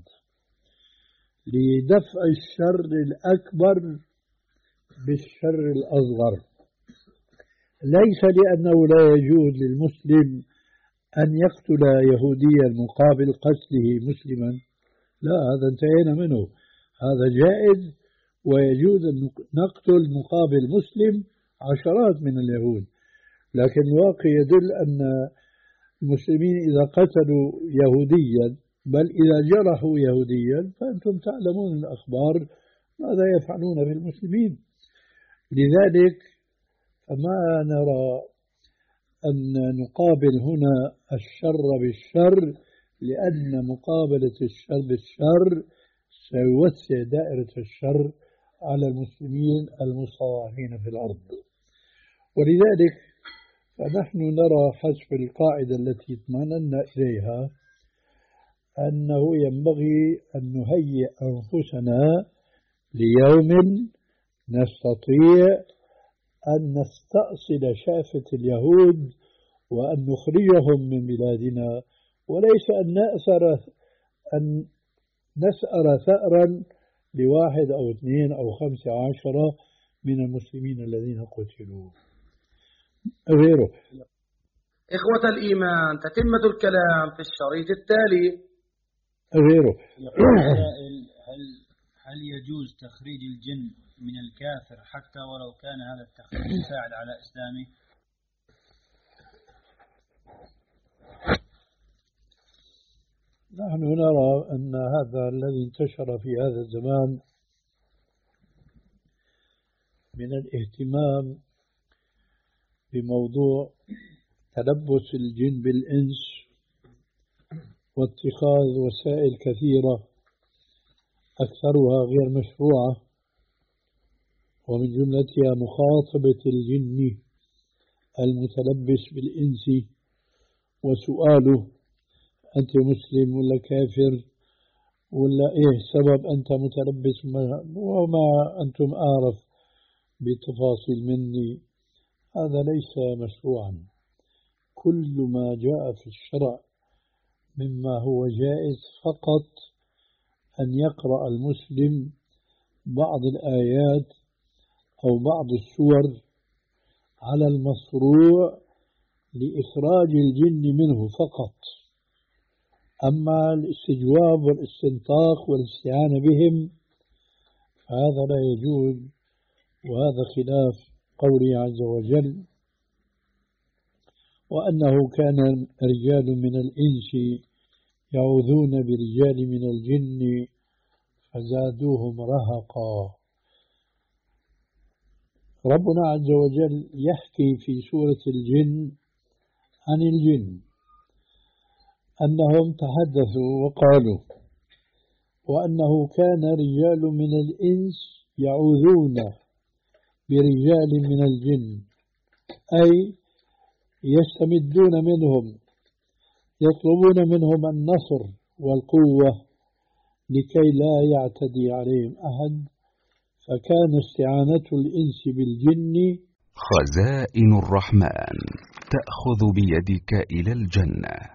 لدفع الشر الأكبر بالشر الأصغر، ليس لأنه لا يجوز للمسلم أن يقتل يهوديا مقابل قتله مسلما، لا، هذا انتهينا منه، هذا جائز ويجوز أن نقتل مقابل مسلم عشرات من اليهود. لكن الواقع يدل أن المسلمين إذا قتلوا يهوديا بل إذا جرحوا يهوديا فأنتم تعلمون الأخبار ماذا يفعلون بالمسلمين. لذلك فما نرى أن نقابل هنا الشر بالشر، لأن مقابلة الشر بالشر سيوسع دائرة الشر على المسلمين المستضعفين في الأرض. ولذلك فنحن نرى حسب القاعدة التي اطمأننا إليها أنه ينبغي أن نهيئ أنفسنا ليوم نستطيع أن نستأصل شافة اليهود وأن نخرجهم من بلادنا، وليس أن نأثر أن نسأر ثأرا لواحد أو اثنين أو خمسة عشرة من المسلمين الذين قتلوا غيره. إخوة الإيمان، تتمة الكلام في الشريط التالي. غيره. هل هل يجوز تخريج الجن من الكافر حتى ولو كان هذا التخريج يساعد على إسلامه؟ نحن نرى أن هذا الذي انتشر في هذا الزمان من الاهتمام بموضوع تلبس الجن بالإنس واتخاذ وسائل كثيرة أكثرها غير مشروعة، ومن جملتها مخاطبة الجن المتلبس بالإنس وسؤاله أنت مسلم ولا كافر ولا إيه سبب أنت متلبس، وما أنتم أعرف بتفاصيل مني. هذا ليس مشروعا. كل ما جاء في الشرع مما هو جائز فقط أن يقرأ المسلم بعض الآيات أو بعض السور على المشروع لإخراج الجن منه فقط. أما الاستجواب والاستنطاق والاستعانة بهم فهذا لا يجوز، وهذا خلاف قوله عز وجل وأنه كان رجال من الإنس يعوذون برجال من الجن فزادوهم رهقا. ربنا عز وجل يحكي في سورة الجن عن الجن أنهم تحدثوا وقالوا وأنه كان رجال من الإنس يعوذون برجال من الجن، أي يستمدون منهم، يطلبون منهم النصر والقوة لكي لا يعتدي عليهم أحد، فكان استعانة الإنس بالجن. خزائن الرحمن تأخذ بيدك إلى الجنة.